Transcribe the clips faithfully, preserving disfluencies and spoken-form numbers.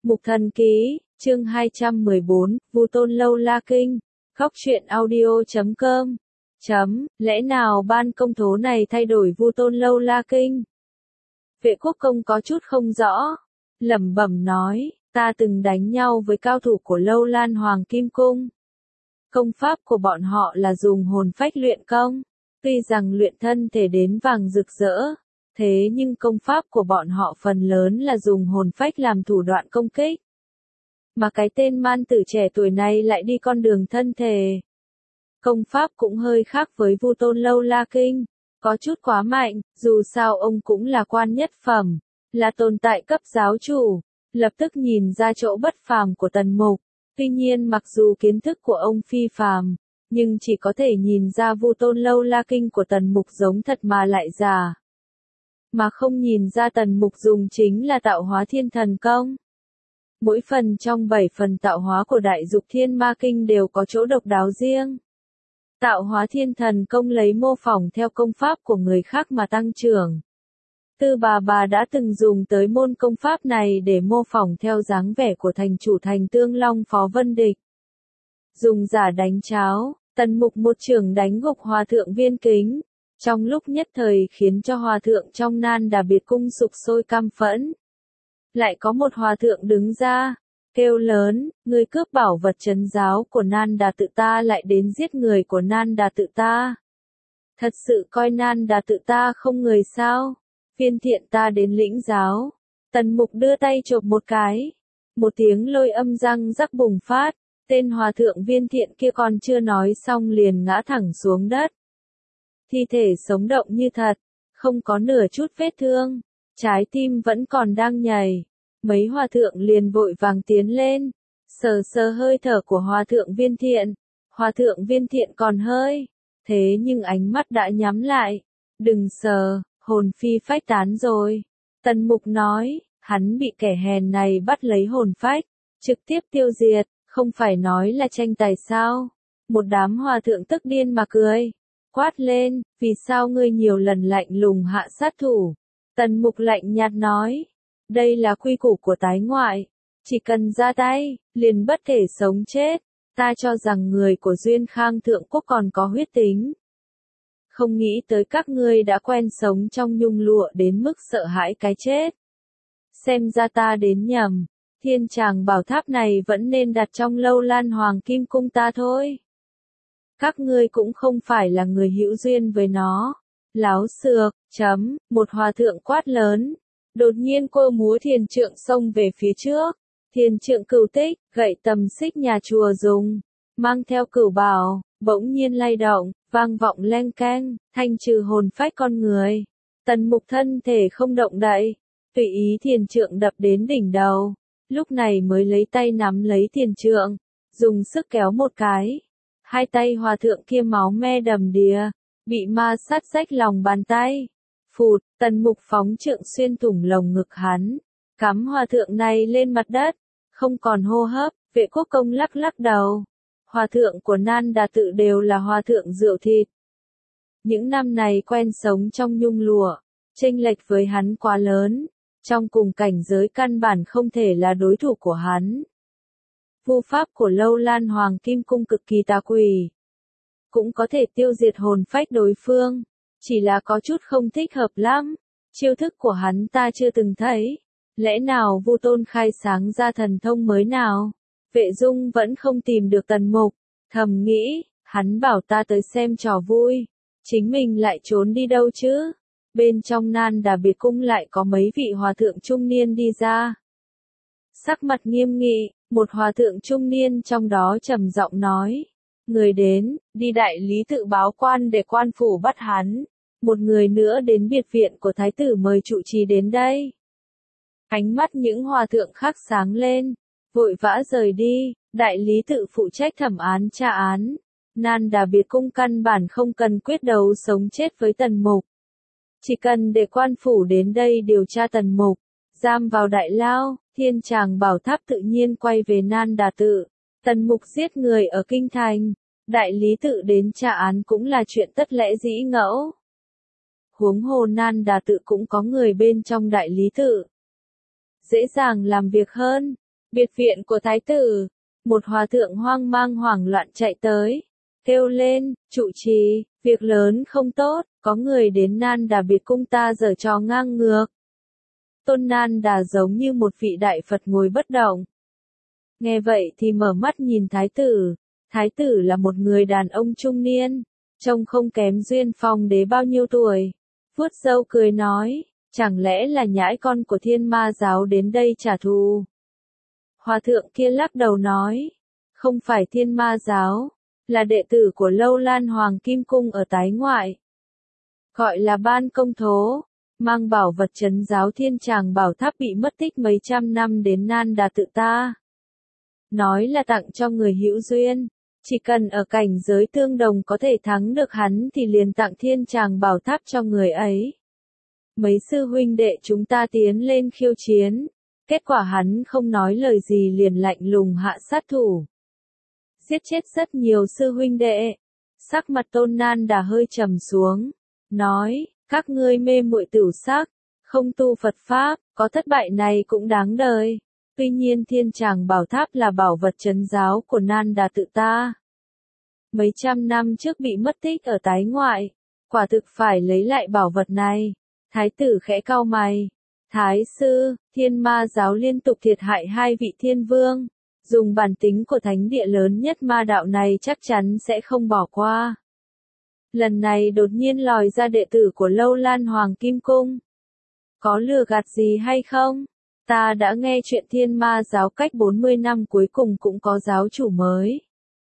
Mục Thần Ký, chương hai trăm mười bốn, Vu Tôn Lâu La Kinh, Góc truyện audio chấm com. Chấm, lẽ nào ban công tố này thay đổi Vu Tôn Lâu La Kinh? Vệ Quốc Công có chút không rõ, lẩm bẩm nói, ta từng đánh nhau với cao thủ của Lâu Lan Hoàng Kim Cung. Công pháp của bọn họ là dùng hồn phách luyện công, tuy rằng luyện thân thể đến vàng rực rỡ, thế nhưng công pháp của bọn họ phần lớn là dùng hồn phách làm thủ đoạn công kích. Mà cái tên man tử trẻ tuổi này lại đi con đường thân thể. Công pháp cũng hơi khác với Vu Tôn Lâu La Kinh, có chút quá mạnh, dù sao ông cũng là quan nhất phẩm, là tồn tại cấp giáo chủ, lập tức nhìn ra chỗ bất phàm của Tần Mục. Tuy nhiên mặc dù kiến thức của ông phi phàm, nhưng chỉ có thể nhìn ra Vu Tôn Lâu La Kinh của Tần Mục giống thật mà lại giả. Mà không nhìn ra Tần Mục dùng chính là tạo hóa thiên thần công. Mỗi phần trong bảy phần tạo hóa của Đại Dục Thiên Ma Kinh đều có chỗ độc đáo riêng. Tạo hóa thiên thần công lấy mô phỏng theo công pháp của người khác mà tăng trưởng. Tư bà bà đã từng dùng tới môn công pháp này để mô phỏng theo dáng vẻ của thành chủ thành Tương Long Phó Vân Địch. Dùng giả đánh cháo, Tần Mục một chưởng đánh gục hòa thượng Viên Kính, trong lúc nhất thời khiến cho hòa thượng trong Nan Đà Biệt Cung sục sôi căm phẫn. Lại có một hòa thượng đứng ra, kêu lớn, người cướp bảo vật trấn giáo của Nan Đà tự ta lại đến giết người của Nan Đà tự ta. Thật sự coi Nan Đà tự ta không người sao? Viên Thiện ta đến lĩnh giáo. Tần Mục đưa tay chộp một cái. Một tiếng lôi âm răng rắc bùng phát, tên hòa thượng Viên Thiện kia còn chưa nói xong liền ngã thẳng xuống đất. Thi thể sống động như thật, không có nửa chút vết thương, trái tim vẫn còn đang nhảy. Mấy hòa thượng liền vội vàng tiến lên, sờ sờ hơi thở của hòa thượng Viên Thiện. Hòa thượng Viên Thiện còn hơi, thế nhưng ánh mắt đã nhắm lại. Đừng sờ, hồn phi phách tán rồi. Tần Mục nói, hắn bị kẻ hèn này bắt lấy hồn phách, trực tiếp tiêu diệt, không phải nói là tranh tài sao? Một đám hòa thượng tức điên mà cười, quát lên, vì sao ngươi nhiều lần lạnh lùng hạ sát thủ? Tần Mục lạnh nhạt nói, đây là quy củ của tái ngoại, chỉ cần ra tay, liền bất thể sống chết. Ta cho rằng người của Duyên Khang Thượng Quốc còn có huyết tính. Không nghĩ tới các ngươi đã quen sống trong nhung lụa đến mức sợ hãi cái chết. Xem ra ta đến nhầm, thiên tràng bảo tháp này vẫn nên đặt trong Lâu Lan Hoàng Kim Cung ta thôi. Các ngươi cũng không phải là người hữu duyên với nó. Láo xược, chấm, một hòa thượng quát lớn. Đột nhiên cô múa thiền trượng xông về phía trước. Thiền trượng cửu tích, gậy tầm xích nhà chùa dùng, mang theo cửu bảo, bỗng nhiên lay động, vang vọng leng keng, thanh trừ hồn phách con người. Tần Mục thân thể không động đậy, tùy ý thiền trượng đập đến đỉnh đầu, lúc này mới lấy tay nắm lấy thiền trượng, dùng sức kéo một cái. Hai tay hòa thượng kia máu me đầm đìa, bị ma sát rách lòng bàn tay. Phụt, Tần Mục phóng trượng xuyên thủng lồng ngực hắn, cắm hòa thượng này lên mặt đất, không còn hô hấp. Vệ Quốc Công lắc lắc đầu. Hòa thượng của Nan Đà tự đều là hòa thượng rượu thịt. Những năm này quen sống trong nhung lụa, chênh lệch với hắn quá lớn, trong cùng cảnh giới căn bản không thể là đối thủ của hắn. Vu pháp của Lâu Lan Hoàng Kim Cung cực kỳ tà quỷ, cũng có thể tiêu diệt hồn phách đối phương, chỉ là có chút không thích hợp lắm. Chiêu thức của hắn ta chưa từng thấy, lẽ nào Vu Tôn khai sáng ra thần thông mới nào? Vệ Dung vẫn không tìm được Tần Mục, thầm nghĩ, hắn bảo ta tới xem trò vui, chính mình lại trốn đi đâu chứ? Bên trong Nan Đà Biệt Cung lại có mấy vị hòa thượng trung niên đi ra. Sắc mặt nghiêm nghị, một hòa thượng trung niên trong đó trầm giọng nói, người đến, đi đại lý tự báo quan để quan phủ bắt hắn. Một người nữa đến biệt viện của thái tử mời trụ trì đến đây. Ánh mắt những hòa thượng khác sáng lên, vội vã rời đi. Đại lý tự phụ trách thẩm án tra án. Nan Đà Biệt Cung căn bản không cần quyết đấu sống chết với Tần Mục. Chỉ cần để quan phủ đến đây điều tra Tần Mục, giam vào đại lao, thiên tràng bảo tháp tự nhiên quay về Nan Đà tự. Tần Mục giết người ở kinh thành, đại lý tự đến tra án cũng là chuyện tất lẽ dĩ ngẫu. Huống hồ Nan Đà tự cũng có người bên trong đại lý tự, dễ dàng làm việc hơn. Biệt viện của thái tử, một hòa thượng hoang mang hoảng loạn chạy tới, kêu lên, trụ trì, việc lớn không tốt, có người đến Nan Đà biệt cung ta giở trò ngang ngược. Tôn Nan Đà giống như một vị đại Phật ngồi bất động. Nghe vậy thì mở mắt nhìn thái tử, thái tử là một người đàn ông trung niên, trông không kém Duyên Phong Đế bao nhiêu tuổi, vuốt râu cười nói, chẳng lẽ là nhãi con của Thiên Ma giáo đến đây trả thù. Hòa thượng kia lắc đầu nói, không phải Thiên Ma giáo, là đệ tử của Lâu Lan Hoàng Kim Cung ở Tái Ngoại. Gọi là Ban Công Thố, mang bảo vật trấn giáo Thiên Tràng Bảo Tháp bị mất tích mấy trăm năm đến Nan Đà tự ta. Nói là tặng cho người hữu duyên, chỉ cần ở cảnh giới tương đồng có thể thắng được hắn thì liền tặng Thiên Tràng Bảo Tháp cho người ấy. Mấy sư huynh đệ chúng ta tiến lên khiêu chiến, kết quả hắn không nói lời gì liền lạnh lùng hạ sát thủ. Giết chết rất nhiều sư huynh đệ. Sắc mặt Tôn Nan Đà hơi trầm xuống, nói, các ngươi mê muội tửu sắc, không tu Phật Pháp, có thất bại này cũng đáng đời. Tuy nhiên Thiên Tràng Bảo Tháp là bảo vật trấn giáo của Nan Đà tự ta. Mấy trăm năm trước bị mất tích ở Tái Ngoại, quả thực phải lấy lại bảo vật này. Thái tử khẽ cau mày. Thái sư, Thiên Ma giáo liên tục thiệt hại hai vị thiên vương. Dùng bản tính của thánh địa lớn nhất ma đạo này chắc chắn sẽ không bỏ qua. Lần này đột nhiên lòi ra đệ tử của Lâu Lan Hoàng Kim Cung. Có lừa gạt gì hay không? Ta đã nghe chuyện Thiên Ma giáo cách bốn mươi năm cuối cùng cũng có giáo chủ mới.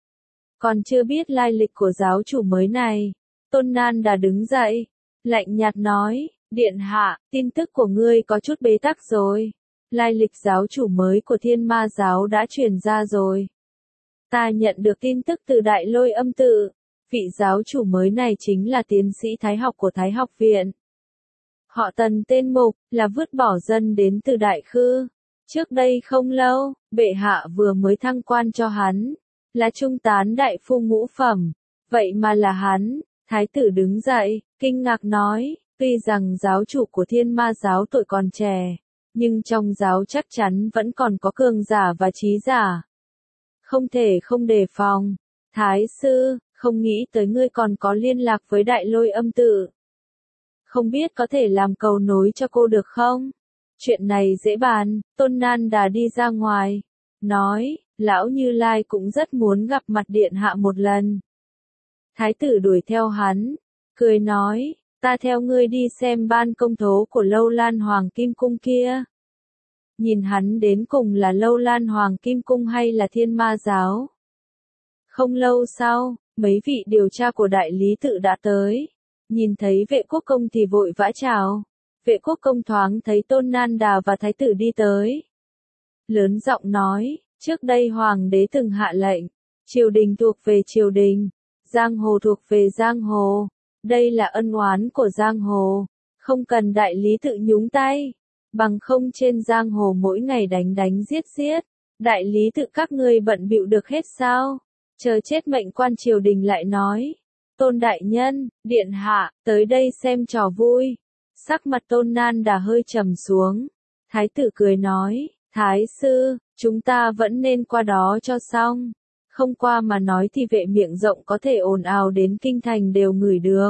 Còn chưa biết lai lịch của giáo chủ mới này. Tôn Nan Đà đứng dậy, lạnh nhạt nói, điện hạ, tin tức của ngươi có chút bế tắc rồi. Lai lịch giáo chủ mới của Thiên Ma giáo đã truyền ra rồi. Ta nhận được tin tức từ Đại Lôi Âm tự. Vị giáo chủ mới này chính là tiến sĩ Thái học của Thái học viện. Họ Tần tên Mục, là vứt bỏ dân đến từ Đại Khư. Trước đây không lâu, bệ hạ vừa mới thăng quan cho hắn. Là trung tán đại phu ngũ phẩm. Vậy mà là hắn. Thái tử đứng dậy, kinh ngạc nói, tuy rằng giáo chủ của Thiên Ma giáo tuổi còn trẻ. Nhưng trong giáo chắc chắn vẫn còn có cường giả và trí giả. Không thể không đề phòng. Thái sư, không nghĩ tới ngươi còn có liên lạc với Đại Lôi Âm tự. Không biết có thể làm cầu nối cho cô được không? Chuyện này dễ bàn. Tôn Nan Đà đi ra ngoài. Nói, lão Như Lai cũng rất muốn gặp mặt điện hạ một lần. Thái tử đuổi theo hắn. Cười nói, ta theo ngươi đi xem Ban Công Thố của Lâu Lan Hoàng Kim Cung kia. Nhìn hắn đến cùng là Lâu Lan Hoàng Kim Cung hay là Thiên Ma giáo. Không lâu sau, mấy vị điều tra của đại lý tự đã tới. Nhìn thấy vệ quốc công thì vội vã chào. Vệ quốc công thoáng thấy Tôn Nan Đà và thái tử đi tới. Lớn giọng nói, trước đây hoàng đế từng hạ lệnh. Triều đình thuộc về triều đình. Giang hồ thuộc về giang hồ. Đây là ân oán của giang hồ. Không cần đại lý tự nhúng tay. Bằng không trên giang hồ mỗi ngày đánh đánh giết giết. Đại lý tự các ngươi bận bịu được hết sao? Chờ chết mệnh quan triều đình lại nói. Tôn đại nhân, điện hạ, tới đây xem trò vui. Sắc mặt Tôn Nan Đà hơi trầm xuống. Thái tử cười nói, thái sư, chúng ta vẫn nên qua đó cho xong. Không qua mà nói thì vệ miệng rộng có thể ồn ào đến kinh thành đều ngửi được.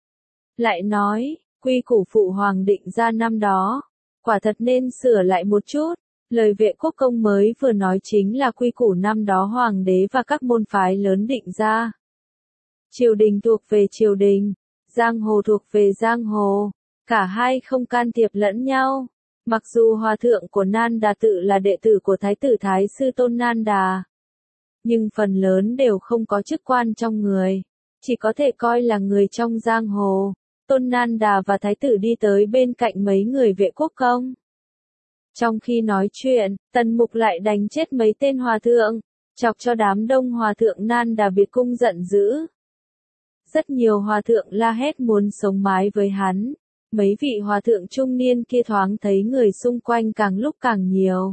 Lại nói, quy củ phụ hoàng định ra năm đó. Quả thật nên sửa lại một chút. Lời vệ quốc công mới vừa nói chính là quy củ năm đó hoàng đế và các môn phái lớn định ra. Triều đình thuộc về triều đình, giang hồ thuộc về giang hồ, cả hai không can thiệp lẫn nhau. Mặc dù hòa thượng của Nan Đà tự là đệ tử của Thái tử Thái sư Tôn Nan Đà, nhưng phần lớn đều không có chức quan trong người, chỉ có thể coi là người trong giang hồ. Tôn Nan Đà và thái tử đi tới bên cạnh mấy người vệ quốc công. Trong khi nói chuyện, Tần Mục lại đánh chết mấy tên hòa thượng, chọc cho đám đông hòa thượng Nan Đà biệt cung giận dữ. Rất nhiều hòa thượng la hét muốn sống mái với hắn. Mấy vị hòa thượng trung niên kia thoáng thấy người xung quanh càng lúc càng nhiều.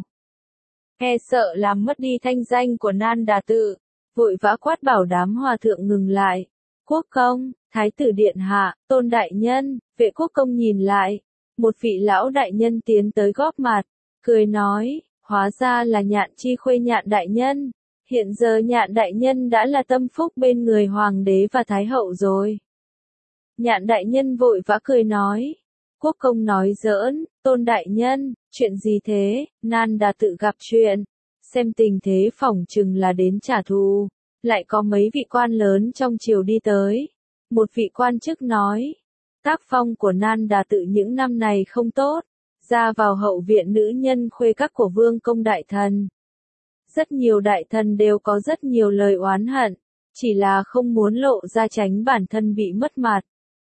E sợ làm mất đi thanh danh của Nan Đà tự, vội vã quát bảo đám hòa thượng ngừng lại. Quốc công, thái tử điện hạ, Tôn đại nhân, vệ quốc công nhìn lại. Một vị lão đại nhân tiến tới góp mặt, cười nói, Hóa ra là Nhạn Chi Khuê Nhạn đại nhân. Hiện giờ Nhạn đại nhân đã là tâm phúc bên người hoàng đế và thái hậu rồi. Nhạn đại nhân vội vã cười nói. Quốc công nói giỡn, Tôn đại nhân, chuyện gì thế? Nan Đà tự gặp chuyện. Xem tình thế phỏng chừng là đến trả thù. Lại có mấy vị quan lớn trong triều đi tới. Một vị quan chức nói. Tác phong của Nan Đà tự những năm này không tốt. Ra vào hậu viện nữ nhân khuê các của vương công đại thần. Rất nhiều đại thần đều có rất nhiều lời oán hận. Chỉ là không muốn lộ ra tránh bản thân bị mất mặt.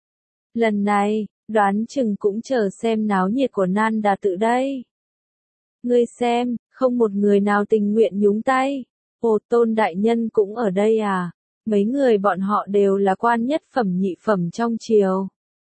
Lần này, đoán chừng cũng chờ xem náo nhiệt của Nan Đà tự đây. Ngươi xem, không một người nào tình nguyện nhúng tay. Ồ, Tôn đại nhân cũng ở đây à? Mấy người bọn họ đều là quan nhất phẩm nhị phẩm trong triều.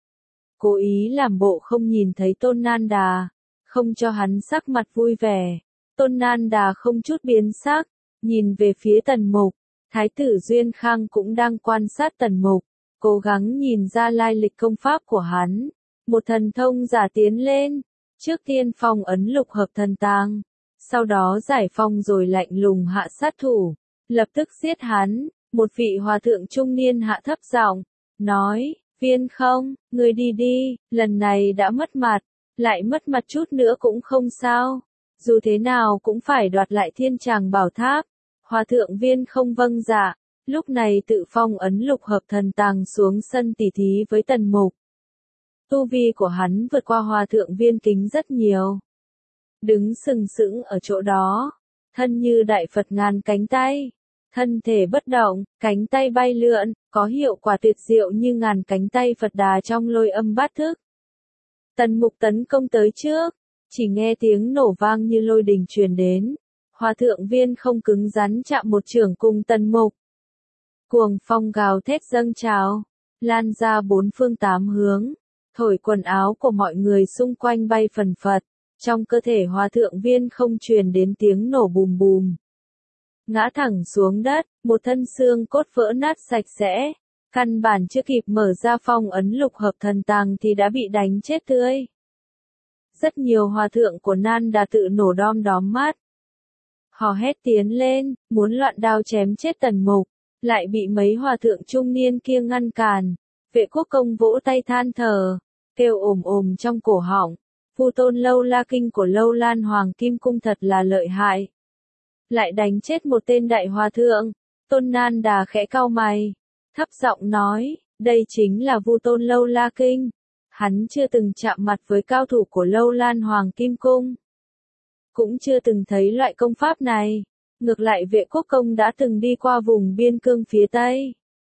Cố ý làm bộ không nhìn thấy Tôn Nan Đà, không cho hắn sắc mặt vui vẻ. Tôn Nan Đà không chút biến sắc, nhìn về phía Tần Mục. Thái tử Duyên Khang cũng đang quan sát Tần Mục, cố gắng nhìn ra lai lịch công pháp của hắn. Một thần thông giả tiến lên, trước tiên phong ấn lục hợp thần tàng, sau đó giải phong rồi lạnh lùng hạ sát thủ, lập tức giết hắn. Một vị hòa thượng trung niên hạ thấp giọng, nói, Viên không, ngươi đi đi, lần này đã mất mặt, lại mất mặt chút nữa cũng không sao, dù thế nào cũng phải đoạt lại Thiên Tràng Bảo Tháp. Hòa thượng Viên không vâng dạ, lúc này tự phong ấn lục hợp thần tàng xuống sân tỉ thí với Tần Mục. Tu vi của hắn vượt qua hòa thượng Viên kính rất nhiều. Đứng sừng sững ở chỗ đó, thân như đại Phật ngàn cánh tay. Thân thể bất động, cánh tay bay lượn, có hiệu quả tuyệt diệu như ngàn cánh tay Phật Đà trong lôi âm bát thức. Tần Mục tấn công tới trước, chỉ nghe tiếng nổ vang như lôi đình truyền đến. Hòa thượng Viên không cứng rắn chạm một chưởng cùng Tần Mục. Cuồng phong gào thét dâng trào, lan ra bốn phương tám hướng, thổi quần áo của mọi người xung quanh bay phần phật. Trong cơ thể hòa thượng Viên không truyền đến tiếng nổ bùm bùm. Ngã thẳng xuống đất, một thân xương cốt vỡ nát sạch sẽ. Căn bản chưa kịp mở ra phong ấn lục hợp thần tàng thì đã bị đánh chết tươi. Rất nhiều hòa thượng của Nan Đà tự nổ đom đóm mắt. Hò hét tiến lên, muốn loạn đao chém chết Tần Mục, lại bị mấy hòa thượng trung niên kia ngăn cản. Vệ Quốc Công vỗ tay than thở, kêu ồm ồm trong cổ họng. Vu Tôn Lâu La Kinh của Lâu Lan Hoàng Kim Cung thật là lợi hại. Lại đánh chết một tên đại hòa thượng. Tôn Nan Đà khẽ cau mày, thấp giọng nói, đây chính là Vu Tôn Lâu La Kinh. Hắn chưa từng chạm mặt với cao thủ của Lâu Lan Hoàng Kim Cung. Cũng chưa từng thấy loại công pháp này. Ngược lại Vệ Quốc Công đã từng đi qua vùng biên cương phía Tây.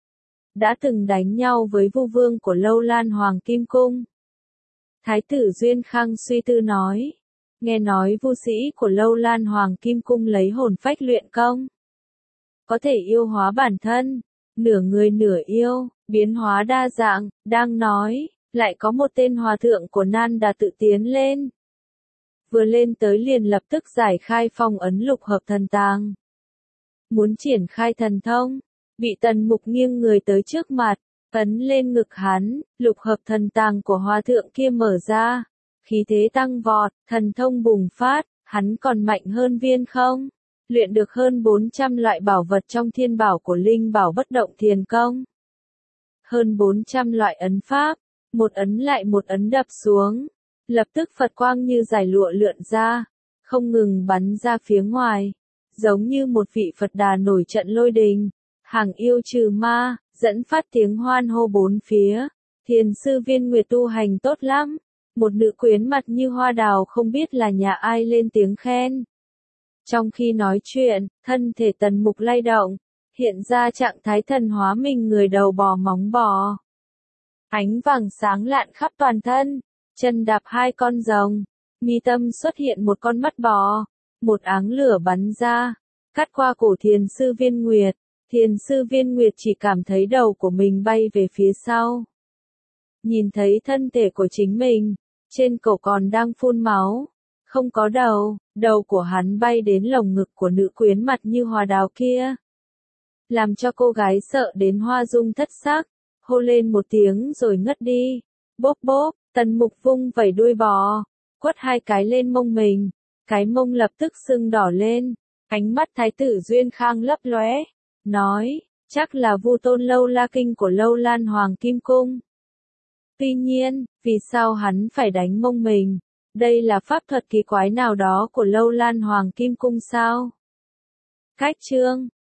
Đã từng đánh nhau với Vu Vương của Lâu Lan Hoàng Kim Cung. Thái tử Duyên Khang suy tư nói. Nghe nói vu sĩ của Lâu Lan Hoàng Kim Cung lấy hồn phách luyện công. Có thể yêu hóa bản thân, nửa người nửa yêu, biến hóa đa dạng, đang nói, lại có một tên hòa thượng của Nan Đà tự tiến lên. Vừa lên tới liền lập tức giải khai phong ấn lục hợp thần tàng. Muốn triển khai thần thông, bị Tần Mục nghiêng người tới trước mặt, ấn lên ngực hắn, lục hợp thần tàng của hòa thượng kia mở ra. Khí thế tăng vọt, thần thông bùng phát, hắn còn mạnh hơn Viên không? Luyện được hơn bốn trăm loại bảo vật trong thiên bảo của Linh Bảo Bất Động Thiền Công. Hơn bốn trăm loại ấn pháp, một ấn lại một ấn đập xuống. Lập tức Phật quang như giải lụa lượn ra, không ngừng bắn ra phía ngoài. Giống như một vị Phật Đà nổi trận lôi đình, hàng yêu trừ ma, dẫn phát tiếng hoan hô bốn phía. Thiền sư Viên Nguyệt tu hành tốt lắm. Một nữ quyến mặt như hoa đào không biết là nhà ai lên tiếng khen. Trong khi nói chuyện, thân thể Tần Mục lay động, hiện ra trạng thái thần hóa mình người đầu bò móng bò. Ánh vàng sáng lạn khắp toàn thân, chân đạp hai con rồng, mi tâm xuất hiện một con mắt bò, một áng lửa bắn ra, cắt qua cổ thiền sư Viên Nguyệt. Thiền sư Viên Nguyệt chỉ cảm thấy đầu của mình bay về phía sau. Nhìn thấy thân thể của chính mình, trên cổ còn đang phun máu, không có đầu, đầu của hắn bay đến lồng ngực của nữ quyến mặt như hoa đào kia. Làm cho cô gái sợ đến hoa dung thất sắc, hô lên một tiếng rồi ngất đi. Bốp bốp, Tần Mục vung vẩy đuôi bò, quất hai cái lên mông mình, Cái mông lập tức sưng đỏ lên, ánh mắt Thái tử Duyên Khang lấp lóe, nói, chắc là Vu Tôn Lâu La Kinh của Lâu Lan Hoàng Kim Cung. Tuy nhiên, vì sao hắn phải đánh mông mình? Đây là pháp thuật kỳ quái nào đó của Lâu Lan Hoàng Kim Cung sao? Cách chương